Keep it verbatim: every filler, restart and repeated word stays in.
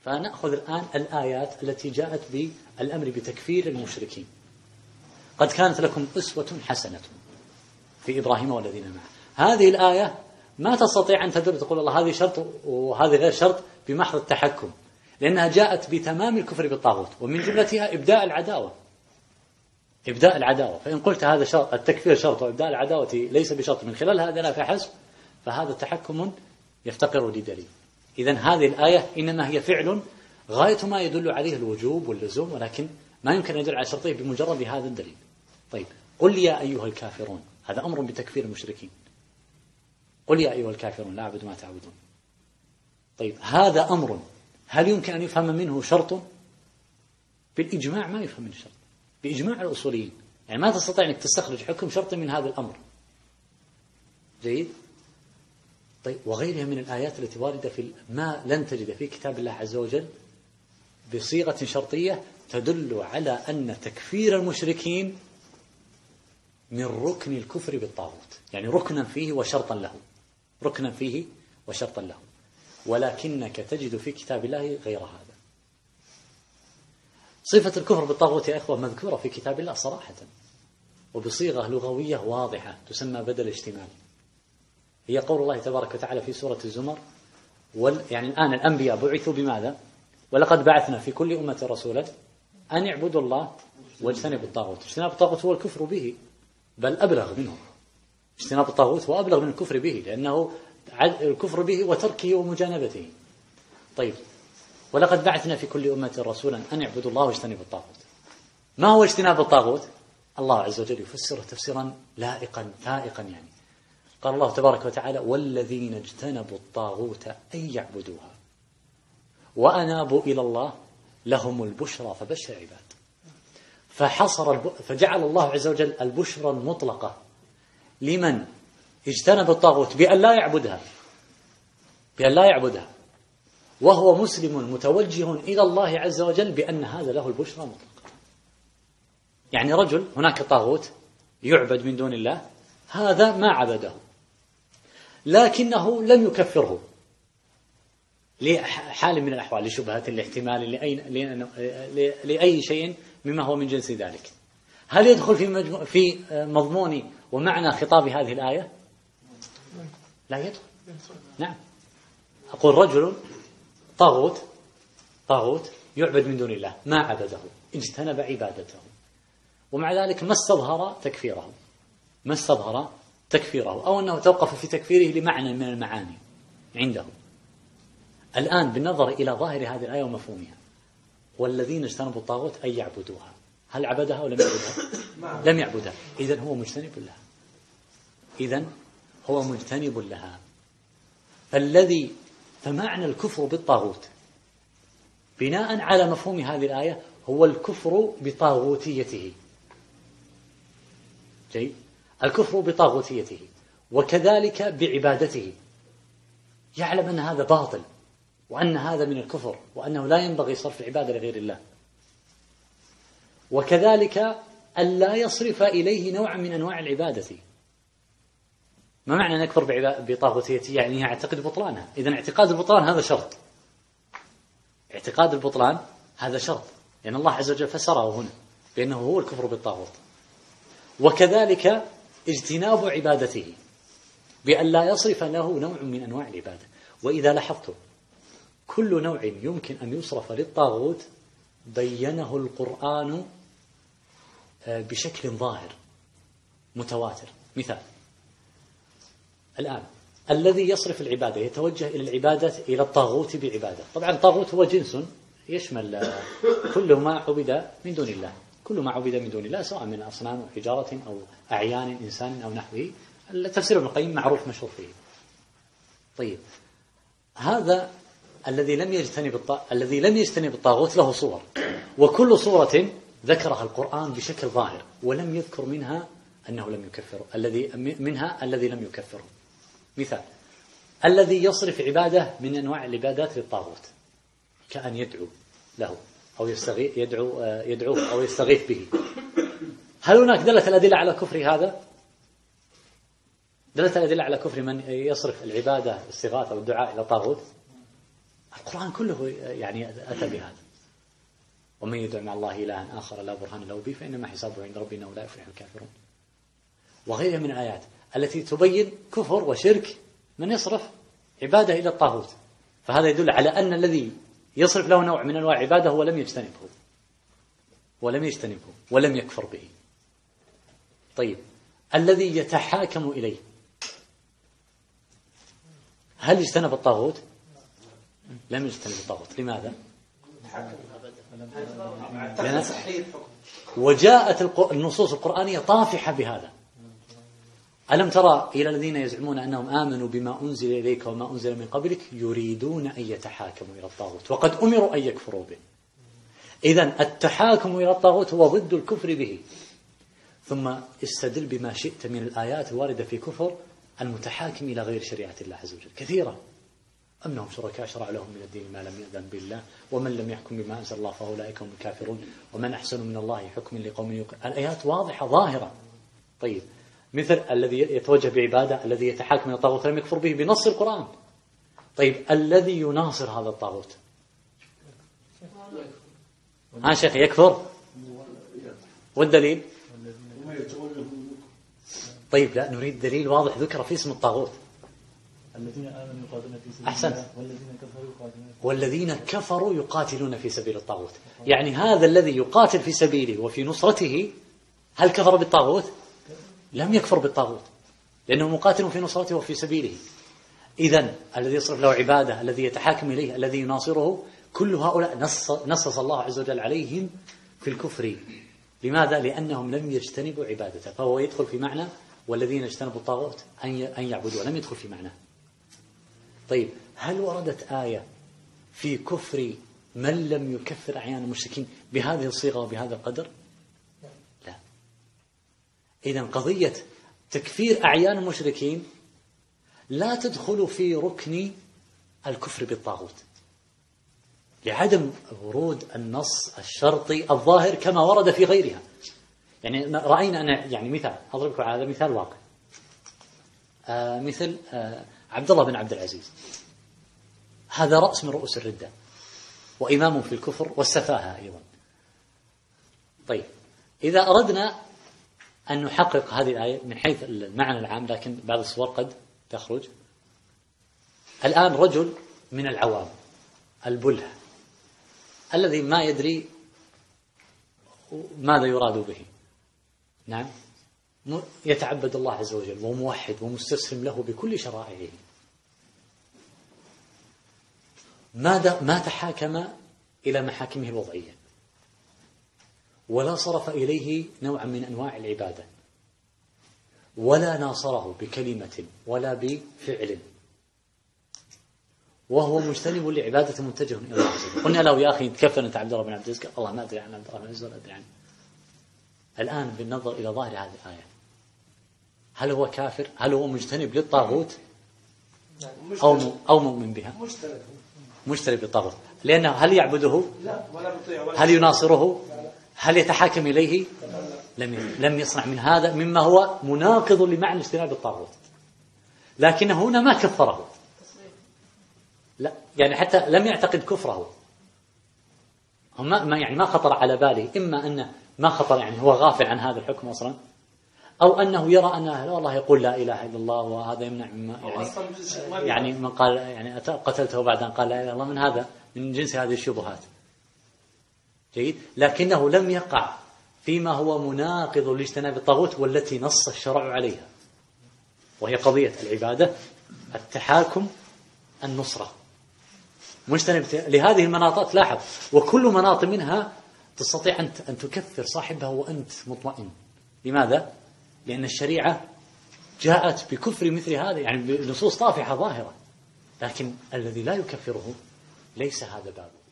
فنأخذ الآن الآيات التي جاءت بالأمر بتكفير المشركين. قد كانت لكم أسوة حسنة في إبراهيم والذين معه. هذه الآية ما تستطيع أن تدل تقول الله هذه شرط وهذه غير شرط بمحض التحكم، لأنها جاءت بتمام الكفر بالطاغوت، ومن جملتها إبداء العداوة. إبداء العداوة، فإن قلت هذا شرط التكفير شرط وإبداء العداوة ليس بشرط من خلال هذا لا فحسب، فهذا تحكم يفتقر لدليل. إذن هذه الآية إنما هي فعل غاية ما يدل عليه الوجوب واللزوم، ولكن ما يمكن أن يدل على شرطه بمجرد هذا الدليل. طيب، قل يا أيها الكافرون، هذا أمر بتكفير المشركين. قل يا أيها الكافرون لا أعبد ما تعبدون. طيب، هذا أمر هل يمكن أن يفهم منه شرط؟ بالإجماع ما يفهم منه شرط، بإجماع الأصوليين، يعني ما تستطيع أنك تستخرج حكم شرط من هذا الأمر. جيد؟ طيب، وغيرها من الآيات التي واردة في ما لن تجد في كتاب الله عز وجل بصيغة شرطية تدل على أن تكفير المشركين من ركن الكفر بالطاغوت، يعني ركنا فيه وشرطا له، ركنا فيه وشرطا له، ولكنك تجد في كتاب الله غير هذا. صفة الكفر بالطاغوت يا إخوة مذكورة في كتاب الله صراحة وبصيغة لغوية واضحة تسمى بدل اشتمال. هي قول الله تبارك وتعالى في سورة الزمر وال... يعني الآن الأنبياء بعثوا بماذا؟ ولقد بعثنا في كل أمة رسولا أن يعبدوا الله واجتنبوا الطاغوت. اجتناب الطاغوت هو الكفر به، بل أبلغ منه. اجتناب الطاغوت هو أبلغ من الكفر به، لأنه الكفر به وتركه ومجانبته. طيب، ولقد بعثنا في كل أمة رسولا أن يعبدوا الله واجتنبوا الطاغوت. ما هو اجتناب الطاغوت؟ الله عز وجل يفسره تفسيرا لائقا فائقا، يعني قال الله تبارك وتعالى والذين اجتنبوا الطاغوت أن يعبدوها وأنابوا إلى الله لهم البشرى فبشر عباد. فحصر الب... فجعل الله عز وجل البشرى المطلقة لمن اجتنب الطاغوت بأن لا يعبدها، بأن لا يعبدها وهو مسلم متوجه إلى الله عز وجل بأن هذا له البشرى المطلقة. يعني رجل هناك طاغوت يعبد من دون الله، هذا ما عبده لكنه لم يكفره لحال من الأحوال، لشبهة، لاحتمال، لأي, لأي شيء مما هو من جنس ذلك. هل يدخل في, مجمو... في مضمون ومعنى خطاب هذه الآية؟ لا يدخل. نعم، أقول رجل طاغوت طاغوت يعبد من دون الله ما عبده، اجتنب عبادته، ومع ذلك ما استظهر تكفيره ما استظهر تكفيره أو أنه توقف في تكفيره لمعنى من المعاني عنده. الآن بالنظر إلى ظاهر هذه الآية ومفهومها، والذين اجتنبوا الطاغوت أن يعبدوها، هل عبدها أو لم يعبدها؟ لم يعبدها، إذن هو مجتنب لها، إذن هو مجتنب لها. فالذي فمعنى الكفر بالطاغوت بناء على مفهوم هذه الآية هو الكفر بطاغوتيته. جيد؟ الكفر بطاغوتيته وكذلك بعبادته، يعلم أن هذا باطل وأن هذا من الكفر وأنه لا ينبغي صرف العبادة لغير الله، وكذلك أن لا يصرف إليه نوعا من أنواع العبادة. ما معنى نكفر بطاغوتيته؟ يعني يعتقد بطلانها. إذن اعتقاد البطلان هذا شرط، اعتقاد البطلان هذا شرط، لأن يعني الله عز وجل فسره هنا بأنه هو الكفر بالطاغوت. وكذلك اجتناب عبادته بأن لا يصرف له نوع من أنواع العبادة. وإذا لاحظتم كل نوع يمكن أن يصرف للطاغوت بينه القرآن بشكل ظاهر متواتر. مثال الآن الذي يصرف العبادة يتوجه إلى العبادة إلى الطاغوت بعبادة. طبعا الطاغوت هو جنس يشمل كل ما عبد من دون الله، كل ما عبد من دون الله سواء من أصنام أو حجارة أو أعيان إنسان أو نحوه. التفسير ابن القيم معروف مشهور فيه. طيب، هذا الذي لم يجتنب الط... الذي لم يجتنب الطاغوت له صور، وكل صورة ذكرها القرآن بشكل ظاهر ولم يذكر منها أنه لم يكفره، الذي منها الذي لم يكفره. مثال الذي يصرف عبادة من أنواع العبادات للطاغوت كأن يدعو له أو يستغيث يدعو يدعوه أو يستغيث به، هل هناك دلت الأدلة على كفر هذا؟ دلت الأدلة على كفر من يصرف العبادة الاستغاثة والدعاء إلى طاغوت؟ القرآن كله يعني أتى بهذا. ومن يدع مع الله إلها آخر لا برهان له به فإنما حسابه عند ربنا إنه لا يفلح الكافرون. وغيرها من الآيات التي تبين كفر وشرك من يصرف عبادة إلى الطاغوت. فهذا يدل على أن الذي يصرف له نوع من أنواع عبادة هو لم يجتنبه ولم يجتنبه ولم يكفر به. طيب الذي يتحاكم إليه هل اجتنب الطاغوت؟ لم يجتنب الطاغوت. لماذا؟ وجاءت النصوص القرآنية طافحة بهذا. ألم ترى إلى الذين يزعمون أنهم آمنوا بما أنزل إليك وما أنزل من قبلك يريدون أن يتحاكموا إلى الطاغوت وقد أمروا أن يكفروا به. إذن التحاكم إلى الطاغوت هو ضد الكفر به. ثم استدل بما شئت من الآيات الواردة في كفر المتحاكم إلى غير شريعة الله عز وجل كثيرا. أنهم شركاء شرع لهم من الدين ما لم يأذن بالله ومن لم يحكم بما أنزل الله فأولئك هم الكافرون ومن أحسن من الله حكما لقوم يوقنون. الآيات واضحة ظاهرة. طيب مثل الذي يتوجه بعبادة الذي يتحاكم إلى الطاغوت لم يكفر به بنص القرآن. طيب الذي يناصر هذا الطاغوت ها شيخ يكفر؟ والدليل؟ طيب لا نريد دليل واضح ذكر في اسم الطاغوت. الذين آمنوا يقاتلون في سبيل أحسنت. الله والذين كفروا يقاتلون والذين كفروا يقاتلون في سبيل الطاغوت. يعني هذا الذي يقاتل في سبيله وفي نصرته هل كفر بالطاغوت؟ لم يكفر بالطاغوت لأنه مقاتل في نصرته وفي سبيله. إذن الذي يصرف له عبادة الذي يتحاكم إليه الذي يناصره كل هؤلاء نص نصص الله عز وجل عليهم في الكفر. لماذا؟ لأنهم لم يجتنبوا عبادته. فهو يدخل في معنى والذين اجتنبوا الطاغوت أن يعبدوا لم يدخل في معنى. طيب هل وردت آية في كفر من لم يكفر أعيان المشركين بهذه الصيغة وبهذا القدر؟ لا. إذن قضية تكفير أعيان المشركين لا تدخل في ركن الكفر بالطاغوت لعدم ورود النص الشرطي الظاهر كما ورد في غيرها. يعني رأينا أنا يعني مثال أضربكم على هذا مثال واقع. آه مثل آه عبد الله بن عبد العزيز هذا رأس من رؤوس الردة وإمام في الكفر والسفاهة أيضا. طيب إذا أردنا أن نحقق هذه الآية من حيث المعنى العام لكن بعض الصور قد تخرج. الآن رجل من العوام البله الذي ما يدري ماذا يراد به، نعم، يتعبد الله عز وجل وموحد ومستسلم له بكل شرائعه، ماذا ما تحاكم إلى محاكمه الوضعية ولا صرف إليه نوعا من أنواع العبادة ولا ناصره بكلمة ولا بفعل وهو مجتنب لعبادة متجه إلى الله عز وجل. قلنا له يا أخي تكفر أنت عبد الله بن عبد العزيز، الله ما أدري عن عبد الله بن عبد العزيز ولا أدري عنه. الآن بالنظر إلى ظاهر هذه الآية هل هو كافر؟ هل هو مجتنب للطاغوت أو أو مؤمن بها؟ مجتنب للطاغوت. لأنه هل يعبده؟ هل يناصره؟ هل يتحاكم إليه؟ لم لم يصنع من هذا مما هو مناقض لمعنى اجتناب الطاغوت. لكن هنا ما كفره، لا يعني حتى لم يعتقد كفره، ما يعني ما خطر على باله، إما أن ما خطر يعني هو غافل عن هذا الحكم أصلا، أو أنه يرى أن الله يقول لا إله إلا الله وهذا يمنع مما يعني يعني من قال يعني قتلته بعد أن قال لا إله إلا الله، من هذا من جنس هذه الشبهات. جيد، لكنه لم يقع فيما هو مناقض لاجتناب الطاغوت والتي نص الشرع عليها، وهي قضية العبادة، التحاكم، النصرة، مجتنب لهذه المناطات. لاحظ، وكل مناط منها تستطيع أن تكفر صاحبها وأنت مطمئن. لماذا؟ لأن الشريعة جاءت بكفر مثل هذا يعني بنصوص طافحة ظاهرة، لكن الذي لا يكفره ليس هذا بابه.